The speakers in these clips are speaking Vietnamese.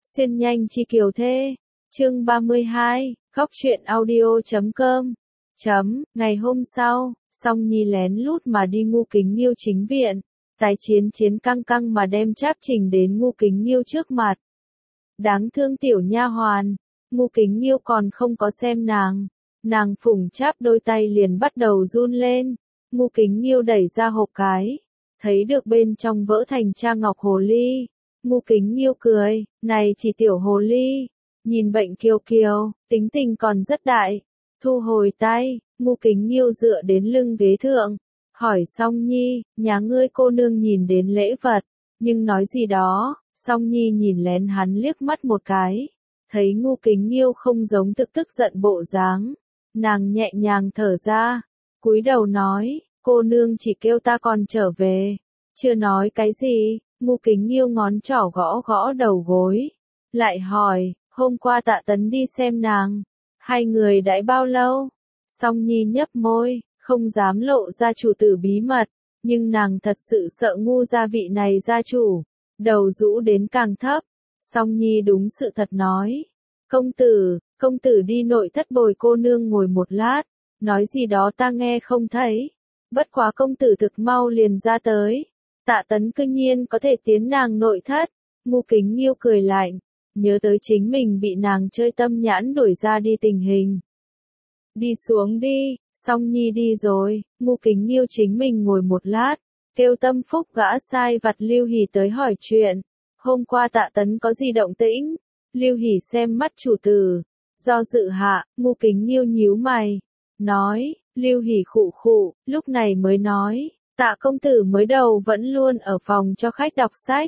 Xuyên nhanh chi kiều thê. Chương 32, khóc chuyện audio.com. Ngày hôm sau, Song Nhi lén lút mà đi Ngu Kính Nghiêu chính viện, tái chiến căng căng mà đem Tráp Trình đến Ngu Kính Nghiêu trước mặt. Đáng thương tiểu nha hoàn, Ngu Kính Nghiêu còn không có xem nàng phủng Tráp đôi tay liền bắt đầu run lên. Ngu Kính Nghiêu đẩy ra hộp cái, thấy được bên trong vỡ thành cha ngọc hồ ly. Ngu Kính Nghiêu cười, này chỉ tiểu hồ ly, nhìn bệnh kiều kiều, tính tình còn rất đại. Thu hồi tay, Ngu Kính Nghiêu dựa đến lưng ghế thượng, hỏi Song Nhi, nhà ngươi cô nương nhìn đến lễ vật, nhưng nói gì đó. Song Nhi nhìn lén hắn liếc mắt một cái, thấy Ngu Kính Nghiêu không giống tức giận bộ dáng, nàng nhẹ nhàng thở ra, cúi đầu nói, cô nương chỉ kêu ta còn trở về, chưa nói cái gì. Ngu Kính Nghiêu ngón trỏ gõ đầu gối, lại hỏi, hôm qua Tạ Tấn đi xem nàng, hai người đãi bao lâu? Song Nhi nhấp môi, không dám lộ ra chủ tử bí mật, nhưng nàng thật sự sợ Ngu gia vị này gia chủ, đầu rũ đến càng thấp. Song Nhi đúng sự thật nói, công tử đi nội thất bồi cô nương ngồi một lát, nói gì đó ta nghe không thấy, bất quá công tử thực mau liền ra tới. Tạ Tấn cư nhiên có thể tiến nàng nội thất. Ngu Kính Nghiêu cười lạnh, nhớ tới chính mình bị nàng chơi tâm nhãn đuổi ra đi tình hình. Đi xuống đi. Song Nhi đi rồi, Ngu Kính Nghiêu chính mình ngồi một lát, kêu tâm phúc gã sai vặt Lưu Hỷ tới hỏi chuyện. Hôm qua Tạ Tấn có gì động tĩnh? Lưu Hỷ xem mắt chủ tử, do dự hạ. Ngu Kính Nghiêu nhíu mày, nói. Lưu Hỷ khụ khụ, lúc này mới nói, Tạ công tử mới đầu vẫn luôn ở phòng cho khách đọc sách.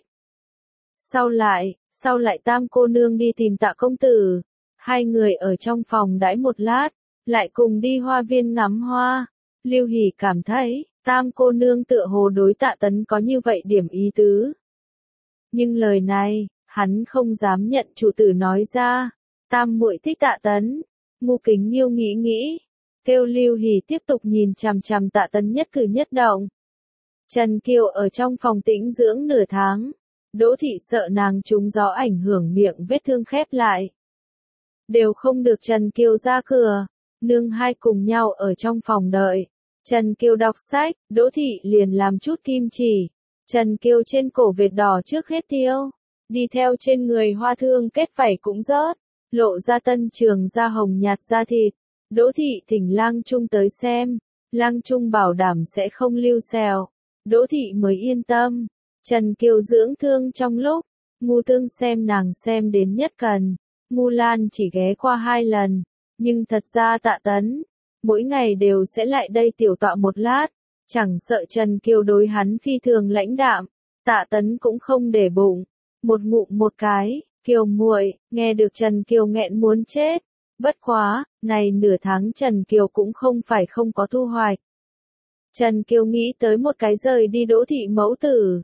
Sau lại Tam cô nương đi tìm Tạ công tử, hai người ở trong phòng đãi một lát, lại cùng đi hoa viên ngắm hoa. Lưu Hỷ cảm thấy, Tam cô nương tựa hồ đối Tạ Tấn có như vậy điểm ý tứ. Nhưng lời này, hắn không dám nhận chủ tử nói ra. Tam muội thích Tạ Tấn. Ngu Kính Nghiêu nghĩ, kêu Lưu Hỷ tiếp tục nhìn chằm chằm Tạ Tấn nhất cử nhất động. Trần Kiều ở trong phòng tĩnh dưỡng nửa tháng, Đỗ Thị sợ nàng trúng gió ảnh hưởng miệng vết thương khép lại. Đều không được Trần Kiều ra cửa, nương hai cùng nhau ở trong phòng đợi. Trần Kiều đọc sách, Đỗ Thị liền làm chút kim chỉ. Trần Kiều trên cổ vệt đỏ trước hết tiêu, đi theo trên người hoa thương kết vảy cũng rớt, lộ ra tân trường da hồng nhạt da thịt. Đỗ Thị thỉnh Lang Trung tới xem, Lang Trung bảo đảm sẽ không lưu xèo. Đỗ Thị mới yên tâm. Trần Kiều dưỡng thương trong lúc, Ngu Tương xem nàng xem đến nhất cần. Ngu Lan chỉ ghé qua 2 lần, nhưng thật ra Tạ Tấn, mỗi ngày đều sẽ lại đây tiểu tọa một lát, chẳng sợ Trần Kiều đối hắn phi thường lãnh đạm. Tạ Tấn cũng không để bụng, một ngụm một cái, Kiều muội, nghe được Trần Kiều nghẹn muốn chết. Bất quá, này nửa tháng Trần Kiều cũng không phải không có thu hoạch. Trần Kiều nghĩ tới một cái rời đi Đỗ Thị mẫu tử,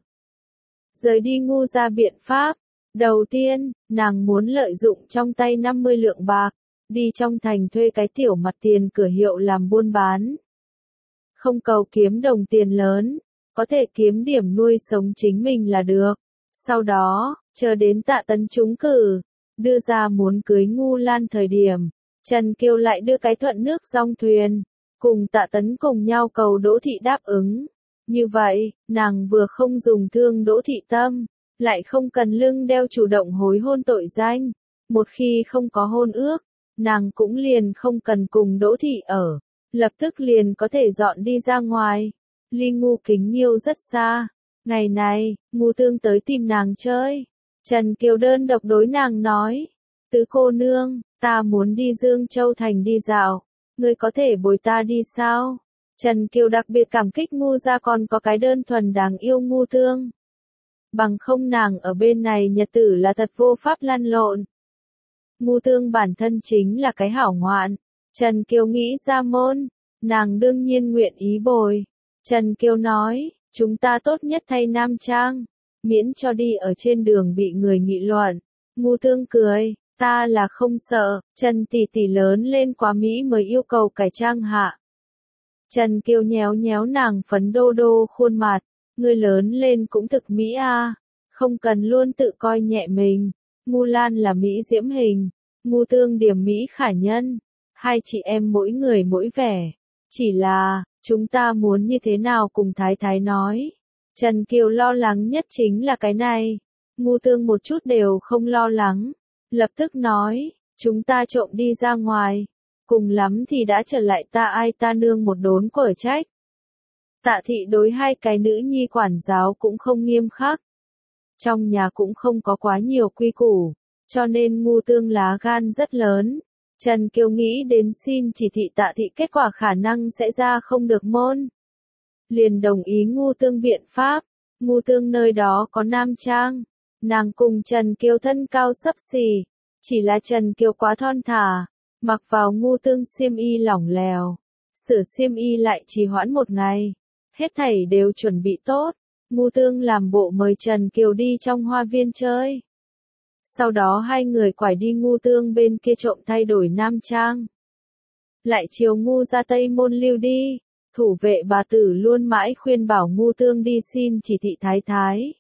rời đi Ngu gia biện pháp. Đầu tiên, nàng muốn lợi dụng trong tay 50 lượng bạc, đi trong thành thuê cái tiểu mặt tiền cửa hiệu làm buôn bán. Không cầu kiếm đồng tiền lớn, có thể kiếm điểm nuôi sống chính mình là được. Sau đó, chờ đến Tạ Tấn trúng cử, đưa ra muốn cưới Ngu Lan thời điểm, Trần Kiều lại đưa cái thuận nước dong thuyền, cùng Tạ Tấn cùng nhau cầu Đỗ Thị đáp ứng. Như vậy, nàng vừa không dùng thương Đỗ Thị tâm, lại không cần lưng đeo chủ động hối hôn tội danh. Một khi không có hôn ước, nàng cũng liền không cần cùng Đỗ Thị ở, lập tức liền có thể dọn đi ra ngoài. Ly Ngu Kính Nghiêu rất xa. Ngày này, Ngu Tương tới tìm nàng chơi. Trần Kiều đơn độc đối nàng nói, tứ cô nương, ta muốn đi Dương Châu Thành đi dạo, ngươi có thể bồi ta đi sao? Trần Kiều đặc biệt cảm kích Ngu gia còn có cái đơn thuần đáng yêu Ngu Tương. Bằng không nàng ở bên này nhật tử là thật vô pháp lăn lộn. Ngu Tương bản thân chính là cái hảo ngoạn. Trần Kiều nghĩ ra môn, nàng đương nhiên nguyện ý bồi. Trần Kiều nói, chúng ta tốt nhất thay nam trang, miễn cho đi ở trên đường bị người nghị luận. Ngu Tương cười, ta là không sợ, Trần tỷ tỷ lớn lên quá Mỹ mới yêu cầu cải trang hạ. Trần Kiều nhéo nhéo nàng phấn đô khuôn mặt, ngươi lớn lên cũng thực Mỹ a, không cần luôn tự coi nhẹ mình. Ngu Lan là mỹ diễm hình, Ngu Tương điểm mỹ khả nhân. Hai chị em mỗi người mỗi vẻ. Chỉ là, chúng ta muốn như thế nào cùng Thái Thái nói. Trần Kiều lo lắng nhất chính là cái này. Ngu Tương một chút đều không lo lắng. Lập tức nói, chúng ta trộm đi ra ngoài. Cùng lắm thì đã trở lại ta ai ta nương một đốn quở trách. Tạ thị đối hai cái nữ nhi quản giáo cũng không nghiêm khắc. Trong nhà cũng không có quá nhiều quy củ, cho nên Ngu Tương lá gan rất lớn. Trần Kiều nghĩ đến xin chỉ thị Tạ thị kết quả khả năng sẽ ra không được môn. Liền đồng ý Ngu Tương biện pháp. Ngu Tương nơi đó có nam trang. Nàng cùng Trần Kiều thân cao xấp xỉ. Chỉ là Trần Kiều quá thon thả. Mặc vào Ngu Tương xiêm y lỏng lèo. Sửa xiêm y lại trì hoãn một ngày. Hết thảy đều chuẩn bị tốt. Ngu Tương làm bộ mời Trần Kiều đi trong hoa viên chơi. Sau đó hai người quải đi Ngu Tương bên kia trộm thay đổi nam trang. Lại chiều Ngu ra Tây Môn Lưu đi. Thủ vệ bà tử luôn mãi khuyên bảo Ngu Tương đi xin chỉ thị Thái Thái.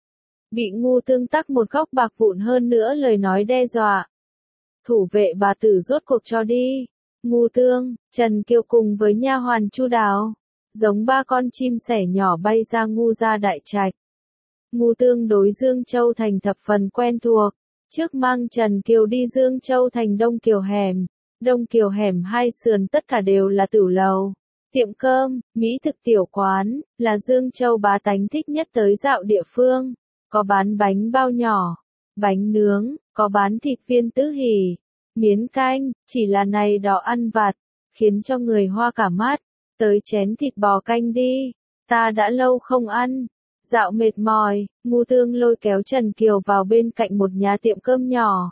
Bị Ngu Tương tắc một góc bạc vụn hơn nữa lời nói đe dọa. Thủ vệ bà tử rốt cuộc cho đi. Ngu Tương, Trần Kiều cùng với nha hoàn Chu Đào, giống ba con chim sẻ nhỏ bay ra Ngu gia đại trạch. Ngu Tương đối Dương Châu Thành thập phần quen thuộc. Trước mang Trần Kiều đi Dương Châu Thành Đông Kiều hẻm. Đông Kiều hẻm hai sườn tất cả đều là tửu lầu, tiệm cơm, mỹ thực tiểu quán, là Dương Châu bá tánh thích nhất tới dạo địa phương. Có bán bánh bao nhỏ, bánh nướng, có bán thịt viên tứ hỉ, miến canh, chỉ là này đó ăn vặt, khiến cho người hoa cả mắt. Tới chén thịt bò canh đi, ta đã lâu không ăn. Dạo mệt mỏi, Ngu Tương lôi kéo Trần Kiều vào bên cạnh một nhà tiệm cơm nhỏ.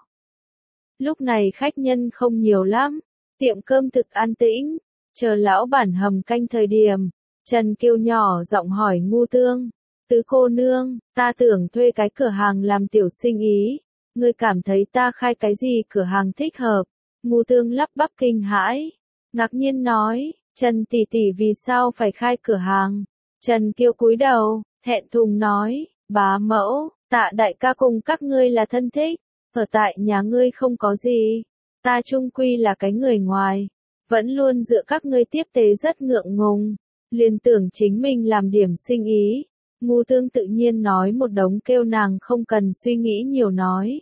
Lúc này khách nhân không nhiều lắm, tiệm cơm thực an tĩnh, chờ lão bản hầm canh thời điểm. Trần Kiều nhỏ giọng hỏi Ngu Tương, tứ cô nương, ta tưởng thuê cái cửa hàng làm tiểu sinh ý, ngươi cảm thấy ta khai cái gì cửa hàng thích hợp? Ngu Tương lắp bắp kinh hãi, ngạc nhiên nói, Trần tỷ tỷ vì sao phải khai cửa hàng? Trần Kiều cúi đầu, thẹn thùng nói, bá mẫu, Tạ đại ca cùng các ngươi là thân thích, ở tại nhà ngươi không có gì, ta chung quy là cái người ngoài, vẫn luôn dựa các ngươi tiếp tế rất ngượng ngùng, liền tưởng chính mình làm điểm sinh ý. Ngu Tương tự nhiên nói một đống kêu nàng không cần suy nghĩ nhiều nói.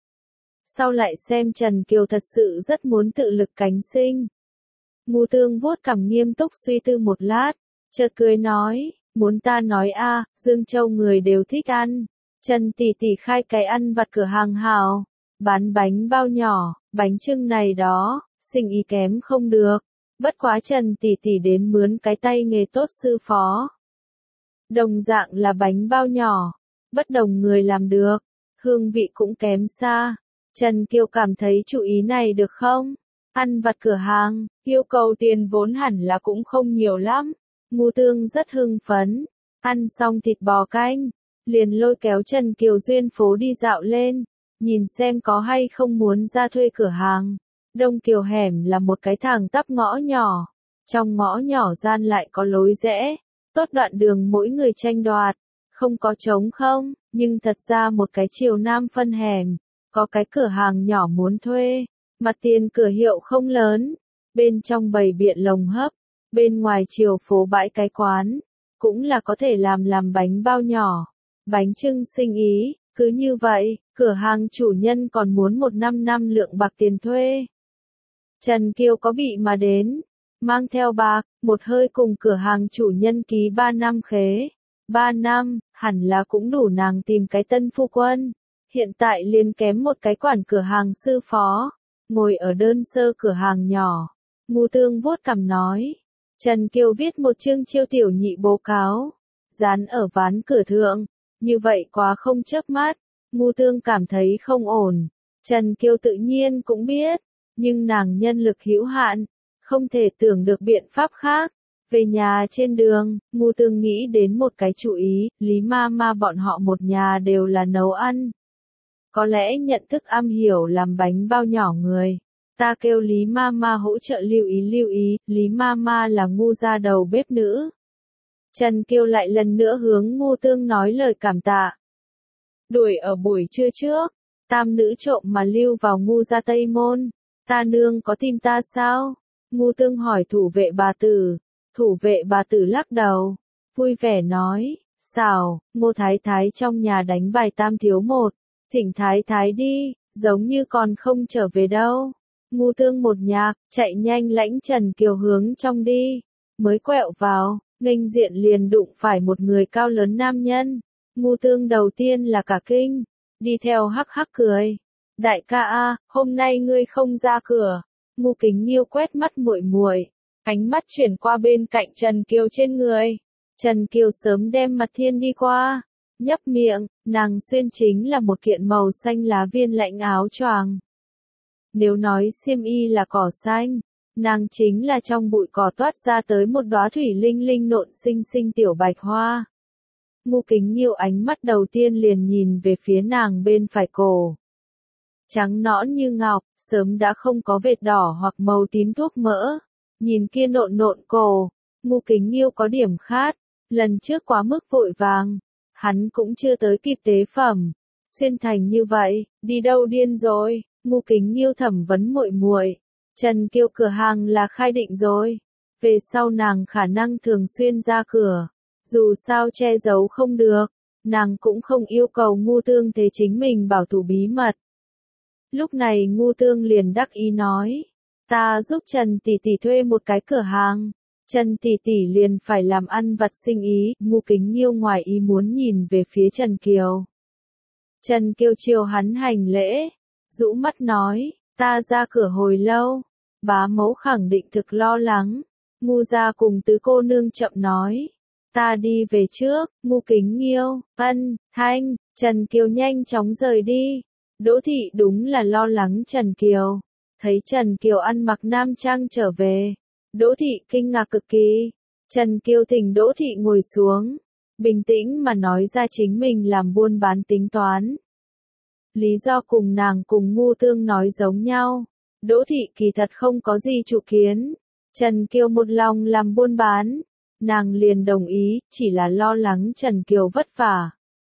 Sau lại xem Trần Kiều thật sự rất muốn tự lực cánh sinh. Ngu Tương vuốt cằm nghiêm túc suy tư một lát, chợt cười nói, muốn ta nói a, Dương Châu người đều thích ăn. Trần tỷ tỷ khai cái ăn vặt cửa hàng hào, bán bánh bao nhỏ, bánh chưng này đó, sinh ý kém không được. Bất quá Trần tỷ tỷ đến mướn cái tay nghề tốt sư phó. Đồng dạng là bánh bao nhỏ, bất đồng người làm được, hương vị cũng kém xa. Trần Kiều cảm thấy chủ ý này được không? Ăn vặt cửa hàng, yêu cầu tiền vốn hẳn là cũng không nhiều lắm. Ngu Tương rất hưng phấn, ăn xong thịt bò canh, liền lôi kéo Trần Kiều duyên phố đi dạo lên, nhìn xem có hay không muốn ra thuê cửa hàng. Đông Kiều hẻm là một cái thẳng tắp ngõ nhỏ, trong ngõ nhỏ gian lại có lối rẽ, tốt đoạn đường mỗi người tranh đoạt, không có trống không, nhưng thật ra một cái chiều nam phân hẻm, có cái cửa hàng nhỏ muốn thuê, mặt tiền cửa hiệu không lớn, bên trong bày biện lồng hấp, bên ngoài chiều phố bãi cái quán, cũng là có thể làm bánh bao nhỏ, bánh chưng sinh ý. Cứ như vậy, cửa hàng chủ nhân còn muốn 1 năm lượng bạc tiền thuê. Trần Kiều có bị mà đến, mang theo bạc, một hơi cùng cửa hàng chủ nhân ký 3 năm khế. 3 năm, hẳn là cũng đủ nàng tìm cái tân phu quân. Hiện tại liền kém một cái quản cửa hàng sư phó, ngồi ở đơn sơ cửa hàng nhỏ. Ngu Tương vuốt cằm nói, Trần Kiều viết một chương chiêu tiểu nhị bố cáo, dán ở ván cửa thượng. Như vậy quá không chớp mắt, Ngu Tương cảm thấy không ổn. Trần Kiều tự nhiên cũng biết, nhưng nàng nhân lực hữu hạn, không thể tưởng được biện pháp khác. Về nhà trên đường, Ngu Tương nghĩ đến một cái chủ ý, Lý Mama bọn họ một nhà đều là nấu ăn. Có lẽ nhận thức am hiểu làm bánh bao nhỏ người. Ta kêu Lý Mama hỗ trợ lưu ý, Lý Mama là Ngu gia đầu bếp nữ. Trần Kiều lại lần nữa hướng Ngu Tương nói lời cảm tạ. Đuổi ở buổi trưa trước, tam nữ trộm mà lưu vào ngu gia Tây Môn, ta nương có tìm ta sao? Ngu Tương hỏi thủ vệ bà tử, thủ vệ bà tử lắc đầu, vui vẻ nói, xảo, Ngô Thái Thái trong nhà đánh bài tam thiếu một, thỉnh Thái Thái đi, giống như còn không trở về đâu. Ngu Tương một nhạc, chạy nhanh lãnh Trần Kiều hướng trong đi, mới quẹo vào, nghênh diện liền đụng phải một người cao lớn nam nhân. Ngu Tương đầu tiên là cả kinh, đi theo hắc hắc cười. Đại ca a, hôm nay ngươi không ra cửa. Ngu Kính Nghiêu quét mắt muội muội, ánh mắt chuyển qua bên cạnh Trần Kiều trên người. Trần Kiều sớm đem Mật Thiên đi qua, nhấp miệng, nàng xuyên chính là một kiện màu xanh lá viên lãnh áo choàng. Nếu nói xiêm y là cỏ xanh, nàng chính là trong bụi cỏ toát ra tới một đóa thủy linh linh nộn xinh xinh tiểu bạch hoa. Ngu Kính Nghiêu ánh mắt đầu tiên liền nhìn về phía nàng bên phải cổ. Trắng nõn như ngọc, sớm đã không có vệt đỏ hoặc màu tím thuốc mỡ. Nhìn kia nộn nộn cổ, Ngu Kính Nghiêu có điểm khát, lần trước quá mức vội vàng, hắn cũng chưa tới kịp tế phẩm. Xuyên thành như vậy, đi đâu điên rồi? Ngu Kính Nghiêu thẩm vấn muội muội. Trần Kiều cửa hàng là khai định rồi, về sau nàng khả năng thường xuyên ra cửa, dù sao che giấu không được, nàng cũng không yêu cầu Ngu Tương thế chính mình bảo thủ bí mật. Lúc này Ngu Tương liền đắc ý nói, ta giúp Trần tỷ tỷ thuê một cái cửa hàng, Trần tỷ tỷ liền phải làm ăn vặt sinh ý. Ngu Kính Nghiêu ngoài ý muốn nhìn về phía Trần Kiều. Trần Kiều chiều hắn hành lễ, rũ mắt nói, ta ra cửa hồi lâu, bá mẫu khẳng định thực lo lắng. Ngu gia cùng tứ cô nương chậm nói, ta đi về trước. Ngu Kính Nghiêu, ân, thanh, Trần Kiều nhanh chóng rời đi. Đỗ thị đúng là lo lắng Trần Kiều, thấy Trần Kiều ăn mặc nam trang trở về, Đỗ thị kinh ngạc cực kỳ. Trần Kiều thỉnh Đỗ thị ngồi xuống, bình tĩnh mà nói ra chính mình làm buôn bán tính toán. Lý do cùng nàng cùng Ngu Tương nói giống nhau, Đỗ thị kỳ thật không có gì chủ kiến. Trần Kiều một lòng làm buôn bán, nàng liền đồng ý, chỉ là lo lắng Trần Kiều vất vả.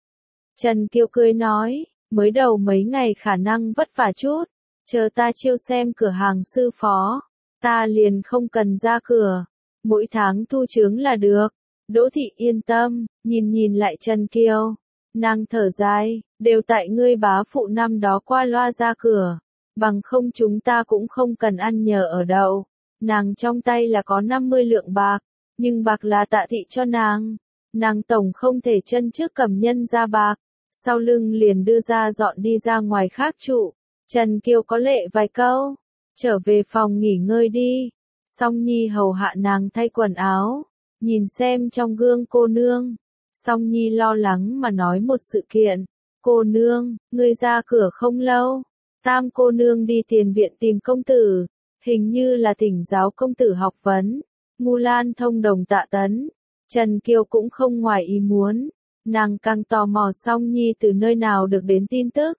Trần Kiều cười nói, mới đầu mấy ngày khả năng vất vả chút, chờ ta chiêu xem cửa hàng sư phó, ta liền không cần ra cửa, mỗi tháng thu chướng là được. Đỗ thị yên tâm, nhìn lại Trần Kiều, nàng thở dài, đều tại ngươi bá phụ năm đó qua loa ra cửa, bằng không chúng ta cũng không cần ăn nhờ ở đậu. Nàng trong tay là có 50 lượng bạc, nhưng bạc là Tạ thị cho nàng tổng không thể chân trước cầm nhân ra bạc, sau lưng liền đưa ra dọn đi ra ngoài khác trụ. Trần Kiều có lệ vài câu, trở về phòng nghỉ ngơi đi. Song Nhi hầu hạ nàng thay quần áo, nhìn xem trong gương cô nương. Song Nhi lo lắng mà nói một sự kiện, cô nương, ngươi ra cửa không lâu, tam cô nương đi tiền viện tìm công tử, hình như là thỉnh giáo công tử học vấn. Ngu Lan thông đồng Tạ Tấn, Trần Kiều cũng không ngoài ý muốn, nàng càng tò mò Song Nhi từ nơi nào được đến tin tức.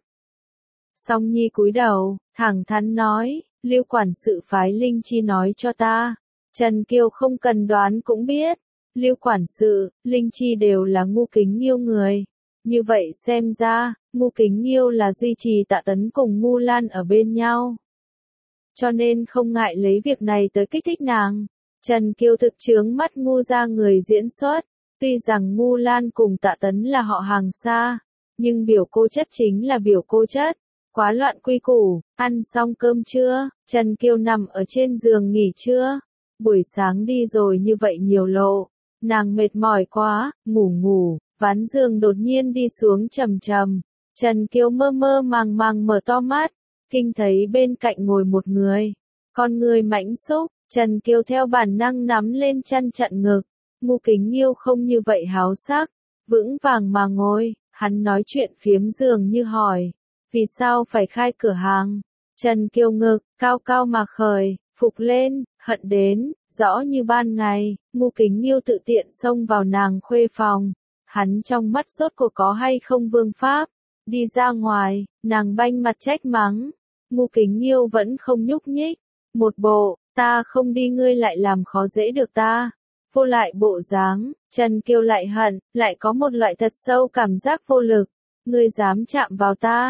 Song Nhi cúi đầu, thẳng thắn nói, Lưu quản sự phái Linh Chi nói cho ta. Trần Kiều không cần đoán cũng biết, Lưu quản sự, Linh Chi đều là Ngu Kính Nghiêu người. Như vậy xem ra, Ngu Kính Nghiêu là duy trì Tạ Tấn cùng Ngu Lan ở bên nhau, cho nên không ngại lấy việc này tới kích thích nàng. Trần Kiều thực chướng mắt Ngu gia người diễn xuất, tuy rằng Ngu Lan cùng Tạ Tấn là họ hàng xa, nhưng biểu cô chất chính là biểu cô chất, quá loạn quy củ. Ăn xong cơm trưa, Trần Kiều nằm ở trên giường nghỉ trưa, buổi sáng đi rồi như vậy nhiều lộ, nàng mệt mỏi quá, ngủ, ván giường đột nhiên đi xuống trầm trầm. Trần Kiều mơ màng mở to mắt, kinh thấy bên cạnh ngồi một người, con người mãnh xúc. Trần Kiều theo bản năng nắm lên chăn chặn ngực. Ngu Kính Nghiêu không như vậy háo sắc, vững vàng mà ngồi, hắn nói chuyện phiếm dường như hỏi, vì sao phải khai cửa hàng? Trần Kiều ngực, cao cao mà khởi, phục lên, hận đến, rõ như ban ngày. Ngu Kính Nghiêu tự tiện xông vào nàng khuê phòng, hắn trong mắt rốt cuộc có hay không vương pháp. Đi ra ngoài, nàng banh mặt trách mắng, Ngu Kính Nghiêu vẫn không nhúc nhích, một bộ, ta không đi ngươi lại làm khó dễ được ta, vô lại bộ dáng. Trần Kiều lại hận, lại có một loại thật sâu cảm giác vô lực, ngươi dám chạm vào ta,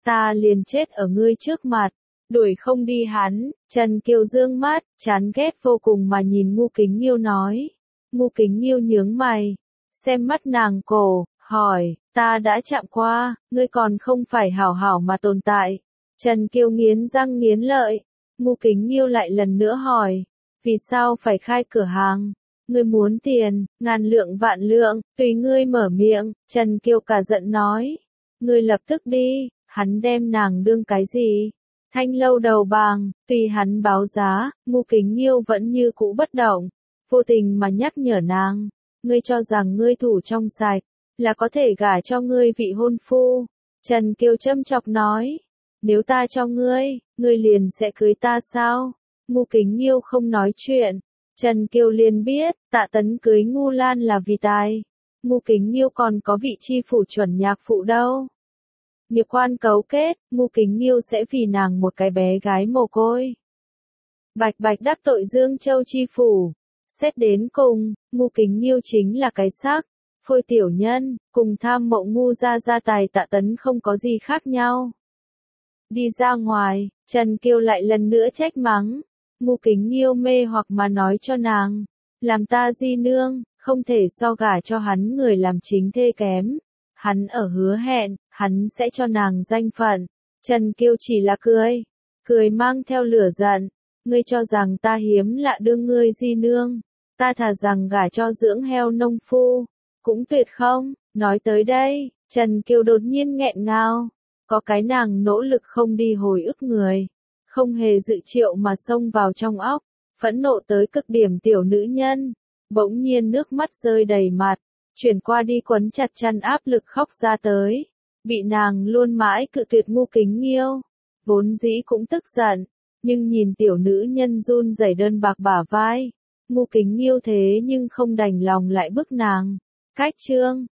ta liền chết ở ngươi trước mặt. Đuổi không đi hắn, Trần Kiều dương mắt, chán ghét vô cùng mà nhìn Ngu Kính Nghiêu nói. Ngu Kính Nghiêu nhướng mày, xem mắt nàng cổ, hỏi, ta đã chạm qua, ngươi còn không phải hảo hảo mà tồn tại. Trần Kiều nghiến răng nghiến lợi, Ngu Kính Nghiêu lại lần nữa hỏi, vì sao phải khai cửa hàng? Ngươi muốn tiền, ngàn lượng vạn lượng, tùy ngươi mở miệng. Trần Kiều cả giận nói, ngươi lập tức đi. Hắn đem nàng đương cái gì? Thanh lâu đầu bàng, tùy hắn báo giá. Ngu Kính Nghiêu vẫn như cũ bất động, vô tình mà nhắc nhở nàng, ngươi cho rằng ngươi thủ trong sạch, là có thể gả cho ngươi vị hôn phu. Trần Kiều châm chọc nói, nếu ta cho ngươi, ngươi liền sẽ cưới ta sao? Ngu Kính Nghiêu không nói chuyện. Trần Kiều liền biết, Tạ Tấn cưới Ngu Lan là vì tài. Ngu Kính Nghiêu còn có vị chi phủ chuẩn nhạc phụ đâu. Nghiệp quan cấu kết, Ngu Kính Nghiêu sẽ vì nàng một cái bé gái mồ côi. Bạch bạch đắc tội Dương Châu chi phủ. Xét đến cùng, Ngu Kính Nghiêu chính là cái xác, phôi tiểu nhân, cùng tham mộ Ngu gia tài Tạ Tấn không có gì khác nhau. Đi ra ngoài, Trần Kiều lại lần nữa trách mắng. Ngu Kính Nghiêu mê hoặc mà nói cho nàng, làm ta di nương, không thể so gả cho hắn người làm chính thê kém. Hắn ở hứa hẹn, hắn sẽ cho nàng danh phận. Trần Kiều chỉ là cười mang theo lửa giận. Ngươi cho rằng ta hiếm lạ đương ngươi di nương, ta thà rằng gả cho dưỡng heo nông phu, cũng tuyệt không. Nói tới đây, Trần Kiều đột nhiên nghẹn ngào, có cái nàng nỗ lực không đi hồi ức người, không hề dự triệu mà xông vào trong óc, phẫn nộ tới cực điểm tiểu nữ nhân, bỗng nhiên nước mắt rơi đầy mặt, chuyển qua đi quấn chặt chăn áp lực khóc ra tới, bị nàng luôn mãi cự tuyệt Ngu Kính Nghiêu, vốn dĩ cũng tức giận, nhưng nhìn tiểu nữ nhân run rẩy đơn bạc bả vai, Ngu Kính Nghiêu thế nhưng không đành lòng lại bức nàng, cách chương